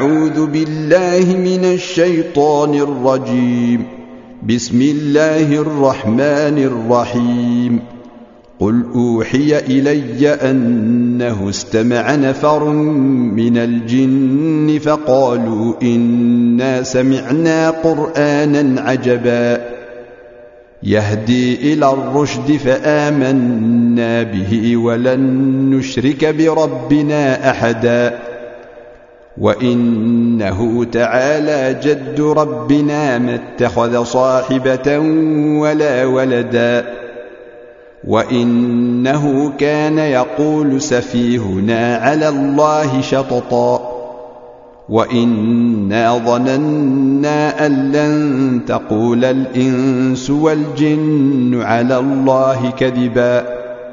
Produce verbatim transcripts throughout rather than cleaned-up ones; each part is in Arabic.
أعوذ بالله من الشيطان الرجيم. بسم الله الرحمن الرحيم. قل أوحي إلي أنه استمع نفر من الجن فقالوا إنا سمعنا قرآنا عجبا يهدي إلى الرشد فآمنا به ولن نشرك بربنا أحدا وإنه تعالى جد ربنا ما اتخذ صاحبة ولا ولدا وإنه كان يقول سفيهنا على الله شططا وإنا ظننا أن لن تقول الإنس والجن على الله كذبا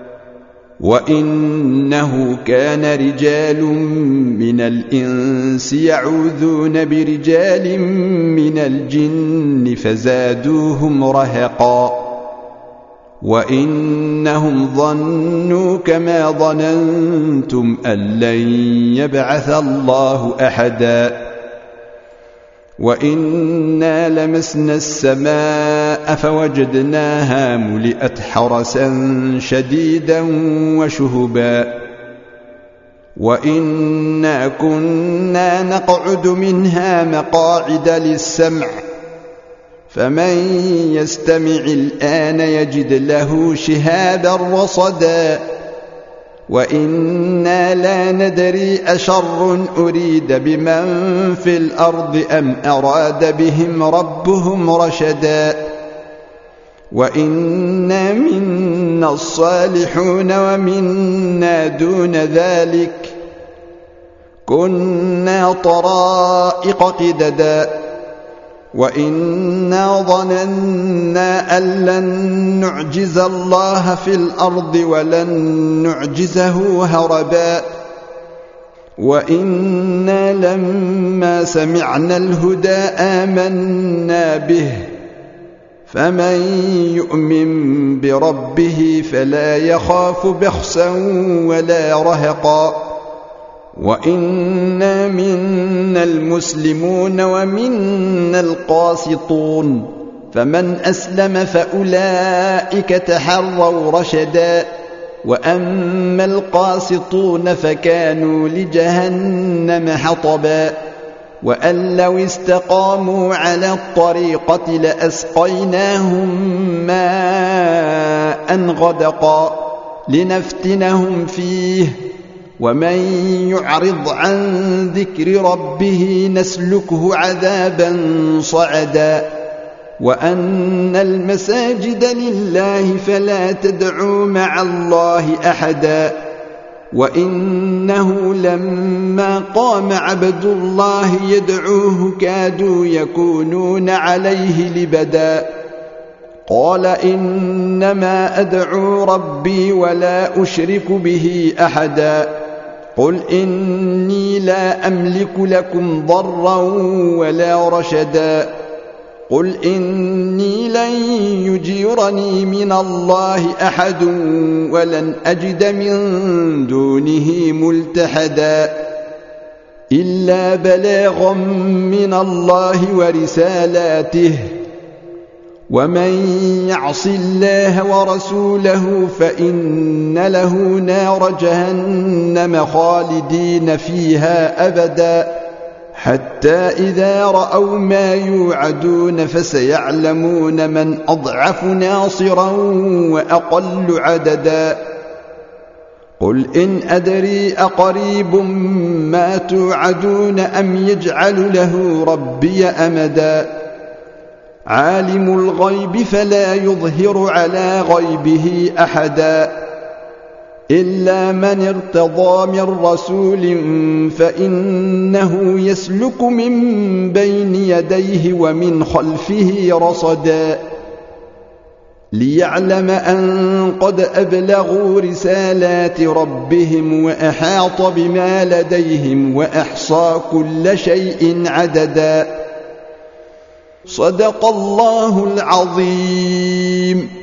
وإنه كان رجال من الإنس يعوذون برجال من الجن فزادوهم رهقا وإنهم ظنوا كما ظننتم أن لن يبعث الله أحدا وإنا لمسنا السماء فوجدناها ملئت حرسا شديدا وشهبا وإنا كنا نقعد منها مقاعد للسمع فمن يستمع الآن يجد له شهابا رصدا وإنا لا ندري أشر أريد بمن في الأرض أم أراد بهم ربهم رشدا وإنا منا الصالحون ومنا دون ذلك كنا طرائق قددا وإنا ظننا أن لن نعجز الله في الأرض ولن نعجزه هربا وإنا لما سمعنا الهدى آمنا به فمن يؤمن بربه فلا يخاف بخسا ولا رهقا وإنا منا المسلمون ومنا القاسطون فمن أسلم فأولئك تحروا رشدا وأما القاسطون فكانوا لجهنم حطبا وأن لو استقاموا على الطريقة لأسقيناهم ماء غدقا لنفتنهم فيه ومن يعرض عن ذكر ربه نسلكه عذابا صعدا وأن المساجد لله فلا تدعوا مع الله أحدا وإنه لما قام عبد الله يدعوه كادوا يكونون عليه لبدا قال إنما أدعو ربي ولا أشرك به أحدا قل إني لا أملك لكم ضرا ولا رشدا قل إني لن يجيرني من الله أحد ولن أجد من دونه ملتحدا إلا بلاغا من الله ورسالاته ومن يعص الله ورسوله فإن له نار جهنم خالدين فيها أبدا حتى إذا رأوا ما يوعدون فسيعلمون من أضعف ناصرا وأقل عددا قل إن أدري أقريب ما توعدون أم يجعل له ربي أمدا عالم الغيب فلا يظهر على غيبه أحدا إلا من ارتضى من رسول فإنه يسلك من بين يديه ومن خلفه رصدا ليعلم أن قد أبلغوا رسالات ربهم وأحاط بما لديهم وأحصى كل شيء عددا صدق الله العظيم.